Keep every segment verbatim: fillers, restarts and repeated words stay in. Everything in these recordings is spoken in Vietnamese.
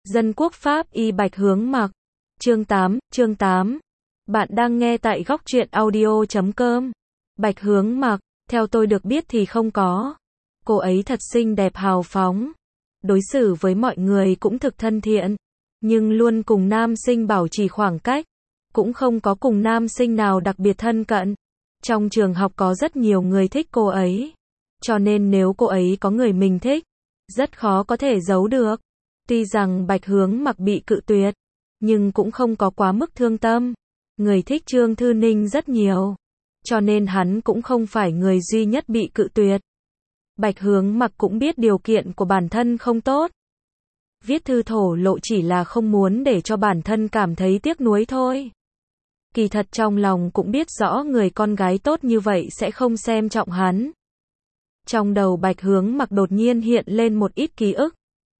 Dân quốc Pháp y Bạch Hướng Mặc. Chương tám, chương tám. Bạn đang nghe tại góc truyện audio chấm com. Bạch Hướng Mặc, theo tôi được biết thì không có. Cô ấy thật xinh đẹp hào phóng. Đối xử với mọi người cũng thực thân thiện. Nhưng luôn cùng nam sinh bảo trì khoảng cách. Cũng không có cùng nam sinh nào đặc biệt thân cận. Trong trường học có rất nhiều người thích cô ấy. Cho nên nếu cô ấy có người mình thích, rất khó có thể giấu được. Tuy rằng Bạch Hướng Mặc bị cự tuyệt, nhưng cũng không có quá mức thương tâm. Người thích Trương Thư Ninh rất nhiều. Cho nên hắn cũng không phải người duy nhất bị cự tuyệt. Bạch Hướng Mặc cũng biết điều kiện của bản thân không tốt. Viết thư thổ lộ chỉ là không muốn để cho bản thân cảm thấy tiếc nuối thôi. Kỳ thật trong lòng cũng biết rõ người con gái tốt như vậy sẽ không xem trọng hắn. Trong đầu Bạch Hướng Mặc đột nhiên hiện lên một ít ký ức.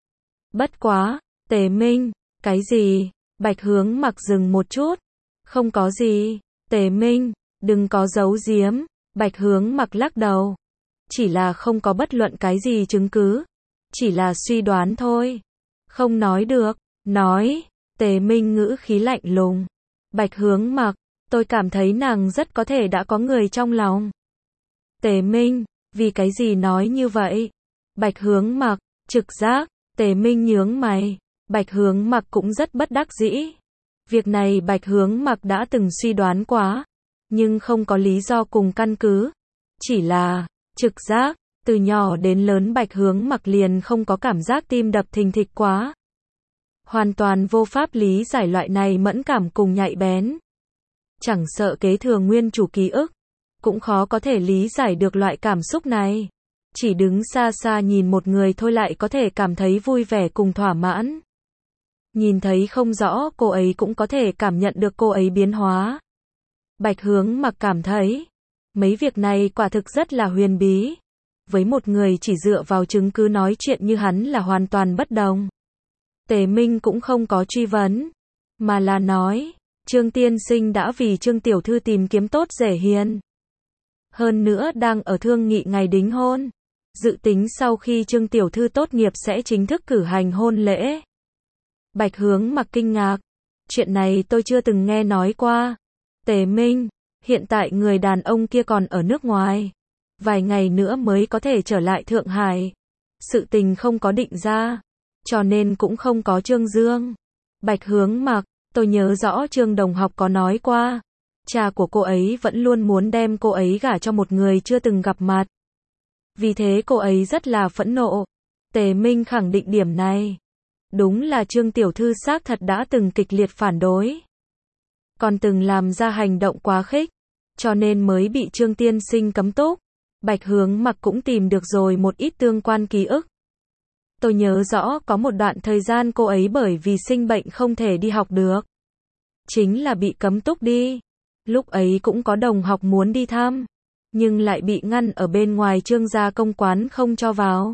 Bất quá, Tề Minh, cái gì? Bạch Hướng Mặc dừng một chút. Không có gì, Tề Minh, đừng có giấu giếm. Bạch Hướng Mặc lắc đầu. Chỉ là không có bất luận cái gì chứng cứ. Chỉ là suy đoán thôi. Không nói được, nói. Tề Minh ngữ khí lạnh lùng. Bạch Hướng Mặc, tôi cảm thấy nàng rất có thể đã có người trong lòng. Tề Minh, vì cái gì nói như vậy? Bạch Hướng Mặc, trực giác. Tề Minh nhướng mày. Bạch Hướng Mặc cũng rất bất đắc dĩ. Việc này Bạch Hướng Mặc đã từng suy đoán quá, nhưng không có lý do cùng căn cứ. Chỉ là trực giác. Từ nhỏ đến lớn Bạch Hướng Mặc liền không có cảm giác tim đập thình thịch quá. Hoàn toàn vô pháp lý giải loại này mẫn cảm cùng nhạy bén. Chẳng sợ kế thừa nguyên chủ ký ức, cũng khó có thể lý giải được loại cảm xúc này. Chỉ đứng xa xa nhìn một người thôi lại có thể cảm thấy vui vẻ cùng thỏa mãn. Nhìn thấy không rõ cô ấy cũng có thể cảm nhận được cô ấy biến hóa. Bạch Hướng Mặc cảm thấy, mấy việc này quả thực rất là huyền bí. Với một người chỉ dựa vào chứng cứ nói chuyện như hắn là hoàn toàn bất đồng. Tề Minh cũng không có truy vấn, mà là nói, Trương tiên sinh đã vì Trương tiểu thư tìm kiếm tốt rể hiền. Hơn nữa đang ở thương nghị ngày đính hôn. Dự tính sau khi Trương tiểu thư tốt nghiệp sẽ chính thức cử hành hôn lễ. Bạch Hướng Mặc kinh ngạc. Chuyện này tôi chưa từng nghe nói qua. Tề Minh, hiện tại người đàn ông kia còn ở nước ngoài. Vài ngày nữa mới có thể trở lại Thượng Hải. Sự tình không có định ra, cho nên cũng không có Trương Dương. Bạch Hướng Mặc, tôi nhớ rõ Trương đồng học có nói qua. Cha của cô ấy vẫn luôn muốn đem cô ấy gả cho một người chưa từng gặp mặt. Vì thế cô ấy rất là phẫn nộ. Tề Minh khẳng định điểm này. Đúng là Trương tiểu thư xác thật đã từng kịch liệt phản đối. Còn từng làm ra hành động quá khích, cho nên mới bị Trương tiên sinh cấm túc. Bạch Hướng Mặc cũng tìm được rồi một ít tương quan ký ức. Tôi nhớ rõ có một đoạn thời gian cô ấy bởi vì sinh bệnh không thể đi học được. Chính là bị cấm túc đi. Lúc ấy cũng có đồng học muốn đi thăm, nhưng lại bị ngăn ở bên ngoài Trương gia công quán không cho vào.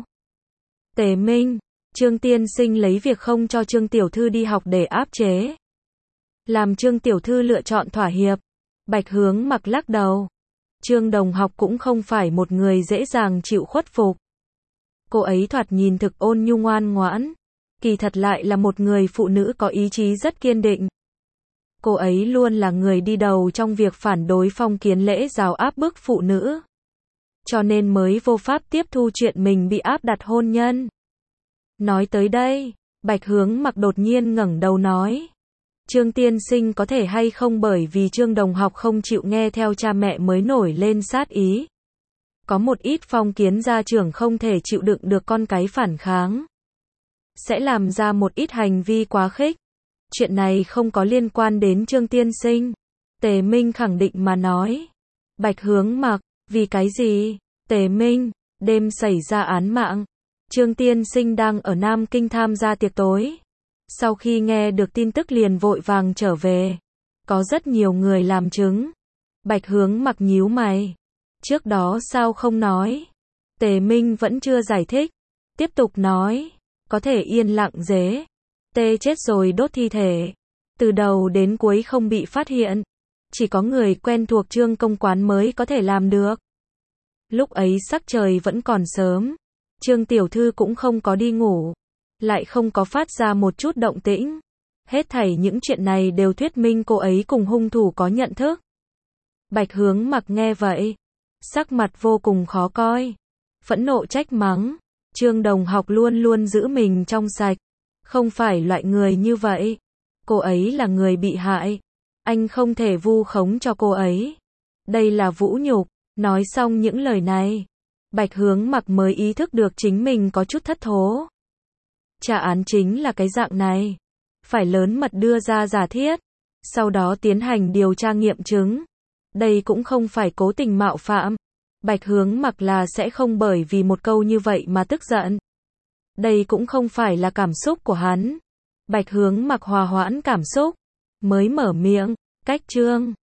Tề Minh, Trương tiên sinh lấy việc không cho Trương tiểu thư đi học để áp chế. Làm Trương tiểu thư lựa chọn thỏa hiệp. Bạch Hướng Mặc lắc đầu. Trương đồng học cũng không phải một người dễ dàng chịu khuất phục. Cô ấy thoạt nhìn thực ôn nhu ngoan ngoãn. Kỳ thật lại là một người phụ nữ có ý chí rất kiên định. Cô ấy luôn là người đi đầu trong việc phản đối phong kiến lễ giáo áp bức phụ nữ. Cho nên mới vô pháp tiếp thu chuyện mình bị áp đặt hôn nhân. Nói tới đây, Bạch Hướng Mặc đột nhiên ngẩng đầu nói. Trương tiên sinh có thể hay không bởi vì Trương đồng học không chịu nghe theo cha mẹ mới nổi lên sát ý. Có một ít phong kiến gia trưởng không thể chịu đựng được con cái phản kháng. Sẽ làm ra một ít hành vi quá khích. Chuyện này không có liên quan đến Trương tiên sinh. Tề Minh khẳng định mà nói. Bạch Hướng Mặc, vì cái gì? Tề Minh, đêm xảy ra án mạng. Trương tiên sinh đang ở Nam Kinh tham gia tiệc tối. Sau khi nghe được tin tức liền vội vàng trở về. Có rất nhiều người làm chứng. Bạch Hướng Mặc nhíu mày. Trước đó sao không nói? Tề Minh vẫn chưa giải thích. Tiếp tục nói. Có thể yên lặng dế. Tê chết rồi đốt thi thể. Từ đầu đến cuối không bị phát hiện. Chỉ có người quen thuộc Trương công quán mới có thể làm được. Lúc ấy sắc trời vẫn còn sớm. Trương tiểu thư cũng không có đi ngủ. lại không có phát ra một chút động tĩnh. Hết thảy những chuyện này đều thuyết minh cô ấy cùng hung thủ có nhận thức. Bạch Hướng Mặc nghe vậy, sắc mặt vô cùng khó coi, phẫn nộ trách mắng, Trương đồng học luôn luôn giữ mình trong sạch, không phải loại người như vậy. Cô ấy là người bị hại, anh không thể vu khống cho cô ấy. Đây là vũ nhục. Nói xong những lời này, Bạch Hướng Mặc mới ý thức được chính mình có chút thất thố. Trả án chính là cái dạng này, phải lớn mật đưa ra giả thiết, sau đó tiến hành điều tra nghiệm chứng. Đây cũng không phải cố tình mạo phạm. Bạch Hướng Mặc là sẽ không bởi vì một câu như vậy mà tức giận. Đây cũng không phải là cảm xúc của hắn. Bạch Hướng Mặc hòa hoãn cảm xúc, mới mở miệng, cách Trương